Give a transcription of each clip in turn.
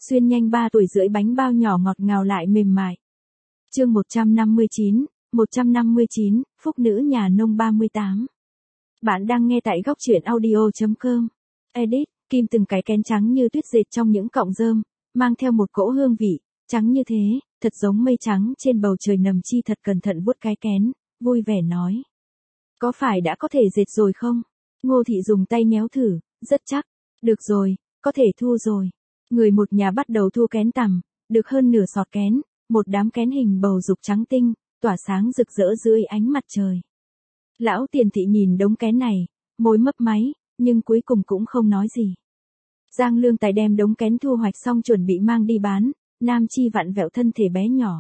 Xuyên nhanh 3 tuổi rưỡi bánh bao nhỏ ngọt ngào lại mềm mại. Chương 159, Phúc nữ nhà nông 38. Bạn đang nghe tại góc truyện audio.com. Edit, Kim từng cái kén trắng như tuyết dệt trong những cọng rơm, mang theo một cỗ hương vị, trắng như thế, thật giống mây trắng trên bầu trời nằm chi thật cẩn thận vuốt cái kén, vui vẻ nói. Có phải đã có thể dệt rồi không? Ngô Thị dùng tay nhéo thử, rất chắc. Được rồi, có thể thu rồi. Người một nhà bắt đầu thu kén tằm, được hơn nửa sọt kén, một đám kén hình bầu dục trắng tinh, tỏa sáng rực rỡ dưới ánh mặt trời. Lão Tiền Thị nhìn đống kén này, môi mấp máy, nhưng cuối cùng cũng không nói gì. Giang Lương Tài đem đống kén thu hoạch xong chuẩn bị mang đi bán, Nam Chi vặn vẹo thân thể bé nhỏ.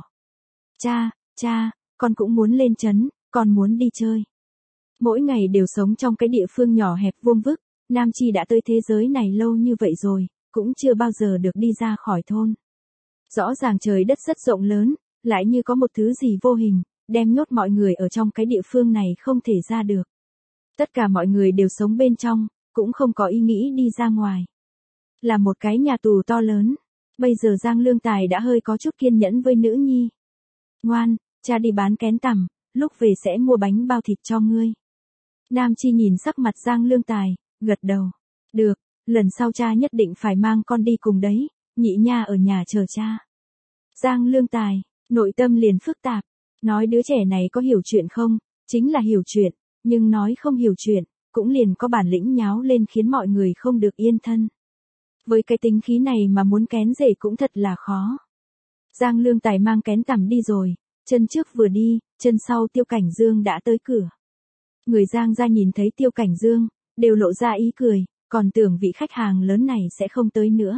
Cha, con cũng muốn lên trấn, con muốn đi chơi. Mỗi ngày đều sống trong cái địa phương nhỏ hẹp vuông vức, Nam Chi đã tới thế giới này lâu như vậy rồi, cũng chưa bao giờ được đi ra khỏi thôn. Rõ ràng trời đất rất rộng lớn, lại như có một thứ gì vô hình, đem nhốt mọi người ở trong cái địa phương này không thể ra được. Tất cả mọi người đều sống bên trong, cũng không có ý nghĩ đi ra ngoài. Là một cái nhà tù to lớn. Bây giờ Giang Lương Tài đã hơi có chút kiên nhẫn với nữ nhi. Ngoan, cha đi bán kén tằm, lúc về sẽ mua bánh bao thịt cho ngươi. Nam Chi nhìn sắc mặt Giang Lương Tài, gật đầu. Được, lần sau cha nhất định phải mang con đi cùng đấy, nhị nha ở nhà chờ cha. Giang Lương Tài, nội tâm liền phức tạp, nói đứa trẻ này có hiểu chuyện không, chính là hiểu chuyện, nhưng nói không hiểu chuyện, cũng liền có bản lĩnh nháo lên khiến mọi người không được yên thân. Với cái tính khí này mà muốn kén rể cũng thật là khó. Giang Lương Tài mang kén tằm đi rồi, chân trước vừa đi, chân sau Tiêu Cảnh Dương đã tới cửa. Người Giang gia nhìn thấy Tiêu Cảnh Dương, đều lộ ra ý cười, còn tưởng vị khách hàng lớn này sẽ không tới nữa.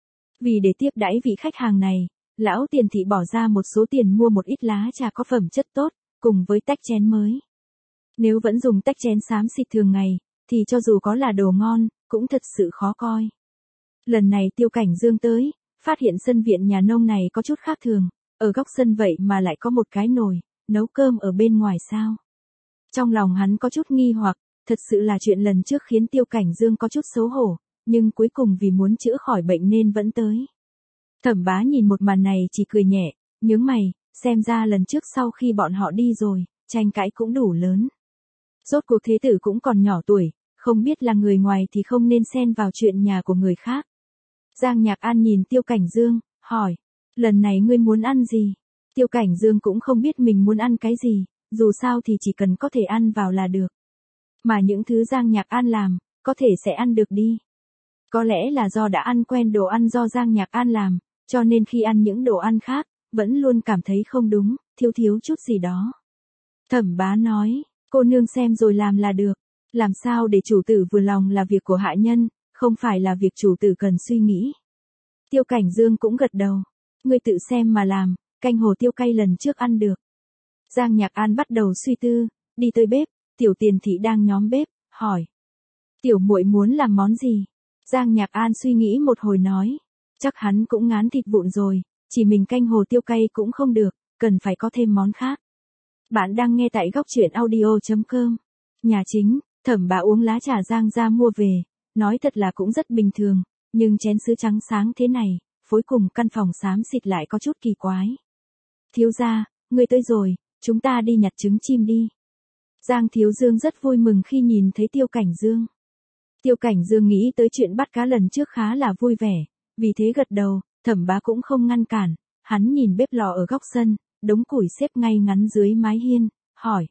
Vì để tiếp đãi vị khách hàng này, lão Tiền Thị bỏ ra một số tiền mua một ít lá trà có phẩm chất tốt, cùng với tách chén mới. Nếu vẫn dùng tách chén xám xịt thường ngày, thì cho dù có là đồ ngon, cũng thật sự khó coi. Lần này Tiêu Cảnh Dương tới, phát hiện sân viện nhà nông này có chút khác thường, ở góc sân vậy mà lại có một cái nồi, nấu cơm ở bên ngoài sao. Trong lòng hắn có chút nghi hoặc, thật sự là chuyện lần trước khiến Tiêu Cảnh Dương có chút xấu hổ, nhưng cuối cùng vì muốn chữa khỏi bệnh nên vẫn tới. Thẩm Bá nhìn một màn này chỉ cười nhẹ, nhướng mày, xem ra lần trước sau khi bọn họ đi rồi, tranh cãi cũng đủ lớn. Rốt cuộc thế tử cũng còn nhỏ tuổi, không biết là người ngoài thì không nên xen vào chuyện nhà của người khác. Giang Nhạc An nhìn Tiêu Cảnh Dương, hỏi, lần này ngươi muốn ăn gì? Tiêu Cảnh Dương cũng không biết mình muốn ăn cái gì, dù sao thì chỉ cần có thể ăn vào là được. Mà những thứ Giang Nhạc An làm, có thể sẽ ăn được đi. Có lẽ là do đã ăn quen đồ ăn do Giang Nhạc An làm, cho nên khi ăn những đồ ăn khác, vẫn luôn cảm thấy không đúng, thiếu chút gì đó. Thẩm Bá nói, cô nương xem rồi làm là được. Làm sao để chủ tử vừa lòng là việc của hạ nhân, không phải là việc chủ tử cần suy nghĩ. Tiêu Cảnh Dương cũng gật đầu. Ngươi tự xem mà làm, canh hồ tiêu cay lần trước ăn được. Giang Nhạc An bắt đầu suy tư, đi tới bếp, Tiểu Tiền Thị đang nhóm bếp, hỏi. Tiểu muội muốn làm món gì? Giang Nhạc An suy nghĩ một hồi nói. Chắc hắn cũng ngán thịt vụn rồi, chỉ mình canh hồ tiêu cay cũng không được, cần phải có thêm món khác. Bạn đang nghe tại góc truyện audio.com. Nhà chính, Thẩm Bá uống lá trà Giang gia mua về, nói thật là cũng rất bình thường, nhưng chén sứ trắng sáng thế này, phối cùng căn phòng xám xịt lại có chút kỳ quái. Thiếu gia, người tới rồi, chúng ta đi nhặt trứng chim đi. Giang Thiếu Dương rất vui mừng khi nhìn thấy Tiêu Cảnh Dương. Tiêu Cảnh Dương nghĩ tới chuyện bắt cá lần trước khá là vui vẻ, vì thế gật đầu, Thẩm Bá cũng không ngăn cản, hắn nhìn bếp lò ở góc sân, đống củi xếp ngay ngắn dưới mái hiên, hỏi.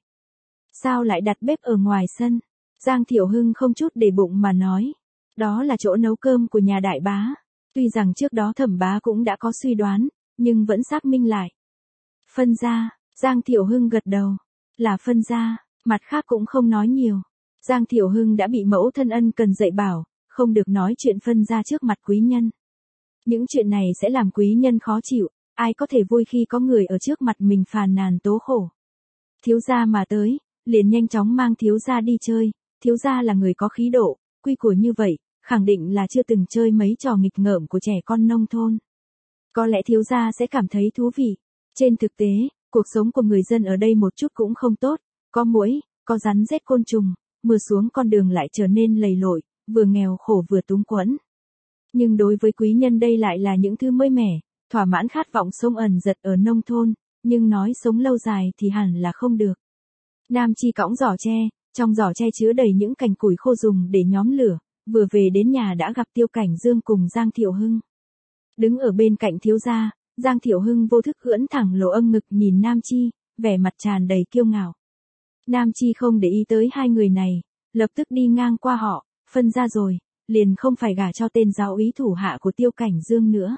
Sao lại đặt bếp ở ngoài sân? Giang Thiểu Hưng không chút để bụng mà nói. Đó là chỗ nấu cơm của nhà đại bá. Tuy rằng trước đó Thẩm Bá cũng đã có suy đoán, nhưng vẫn xác minh lại. Phân gia, Giang Thiểu Hưng gật đầu. Là phân gia, mặt khác cũng không nói nhiều. Giang Thiểu Hưng đã bị mẫu thân ân cần dạy bảo, không được nói chuyện phân gia trước mặt quý nhân. Những chuyện này sẽ làm quý nhân khó chịu, ai có thể vui khi có người ở trước mặt mình phàn nàn tố khổ. Thiếu gia mà tới, liền nhanh chóng mang thiếu gia đi chơi, thiếu gia là người có khí độ, quy củ như vậy, khẳng định là chưa từng chơi mấy trò nghịch ngợm của trẻ con nông thôn. Có lẽ thiếu gia sẽ cảm thấy thú vị. Trên thực tế, cuộc sống của người dân ở đây một chút cũng không tốt, có muỗi, có rắn rết côn trùng, mưa xuống con đường lại trở nên lầy lội, vừa nghèo khổ vừa túng quẫn. Nhưng đối với quý nhân đây lại là những thứ mới mẻ, thỏa mãn khát vọng sống ẩn dật ở nông thôn, nhưng nói sống lâu dài thì hẳn là không được. Nam Chi cõng giỏ tre, trong giỏ tre chứa đầy những cành củi khô dùng để nhóm lửa, vừa về đến nhà đã gặp Tiêu Cảnh Dương cùng Giang Thiệu Hưng. Đứng ở bên cạnh thiếu gia, Giang Thiệu Hưng vô thức ưỡn thẳng lỗ âng ngực nhìn Nam Chi, vẻ mặt tràn đầy kiêu ngạo. Nam Chi không để ý tới hai người này, lập tức đi ngang qua họ, phân ra rồi, liền không phải gả cho tên giáo úy thủ hạ của Tiêu Cảnh Dương nữa.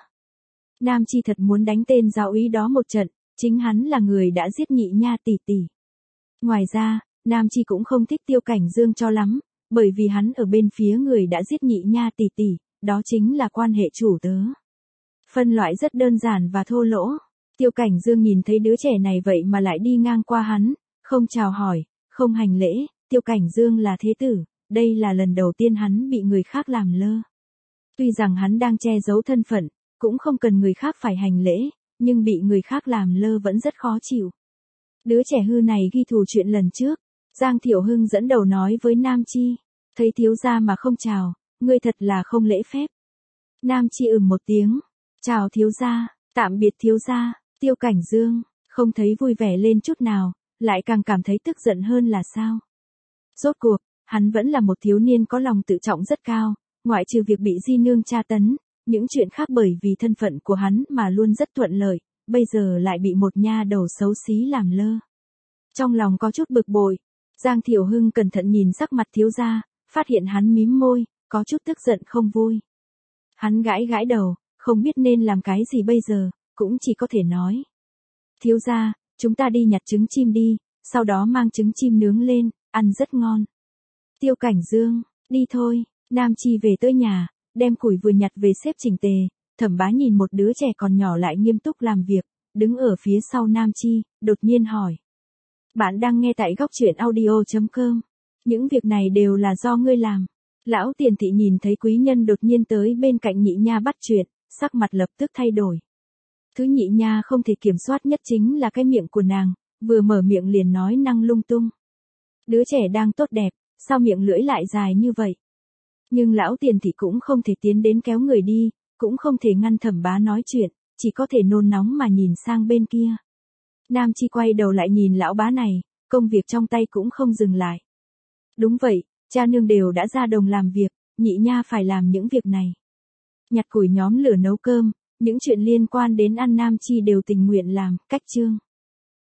Nam Chi thật muốn đánh tên giáo úy đó một trận, chính hắn là người đã giết Nhị Nha tỷ tỷ. Ngoài ra, Nam Chi cũng không thích Tiêu Cảnh Dương cho lắm, bởi vì hắn ở bên phía người đã giết Nhị Nha tỷ tỷ, đó chính là quan hệ chủ tớ. Phân loại rất đơn giản và thô lỗ. Tiêu Cảnh Dương nhìn thấy đứa trẻ này vậy mà lại đi ngang qua hắn, không chào hỏi, không hành lễ. Tiêu Cảnh Dương là thế tử, đây là lần đầu tiên hắn bị người khác làm lơ. Tuy rằng hắn đang che giấu thân phận, cũng không cần người khác phải hành lễ, nhưng bị người khác làm lơ vẫn rất khó chịu. Đứa trẻ hư này ghi thù chuyện lần trước. Giang Thiệu Hưng dẫn đầu nói với Nam Chi, thấy thiếu gia mà không chào, ngươi thật là không lễ phép. Nam Chi một tiếng, chào thiếu gia, tạm biệt thiếu gia. Tiêu Cảnh Dương không thấy vui vẻ lên chút nào, lại càng cảm thấy tức giận hơn là sao. Rốt cuộc, hắn vẫn là một thiếu niên có lòng tự trọng rất cao, ngoại trừ việc bị di nương tra tấn, những chuyện khác bởi vì thân phận của hắn mà luôn rất thuận lợi, bây giờ lại bị một nha đầu xấu xí làm lơ. Trong lòng có chút bực bội, Giang Thiệu Hưng cẩn thận nhìn sắc mặt thiếu gia, phát hiện hắn mím môi, có chút tức giận không vui. Hắn gãi gãi đầu, không biết nên làm cái gì bây giờ, cũng chỉ có thể nói. Thiếu gia, chúng ta đi nhặt trứng chim đi, sau đó mang trứng chim nướng lên, ăn rất ngon. Tiêu Cảnh Dương, đi thôi. Nam Chi về tới nhà, đem củi vừa nhặt về xếp chỉnh tề. Thẩm Bá nhìn một đứa trẻ còn nhỏ lại nghiêm túc làm việc, đứng ở phía sau Nam Chi, đột nhiên hỏi. Bạn đang nghe tại góc truyện audio.com. Những việc này đều là do ngươi làm. Lão Tiền Thị nhìn thấy quý nhân đột nhiên tới bên cạnh Nhị Nha bắt chuyện, sắc mặt lập tức thay đổi. Thứ Nhị Nha không thể kiểm soát nhất chính là cái miệng của nàng, vừa mở miệng liền nói năng lung tung. Đứa trẻ đang tốt đẹp, sao miệng lưỡi lại dài như vậy? Nhưng Lão Tiền Thị cũng không thể tiến đến kéo người đi, cũng không thể ngăn Thẩm Bá nói chuyện, chỉ có thể nôn nóng mà nhìn sang bên kia. Nam Chi quay đầu lại nhìn lão bá này, công việc trong tay cũng không dừng lại. Đúng vậy, cha nương đều đã ra đồng làm việc, Nhị Nha phải làm những việc này. Nhặt củi nhóm lửa nấu cơm, những chuyện liên quan đến ăn Nam Chi đều tình nguyện làm. Cách chương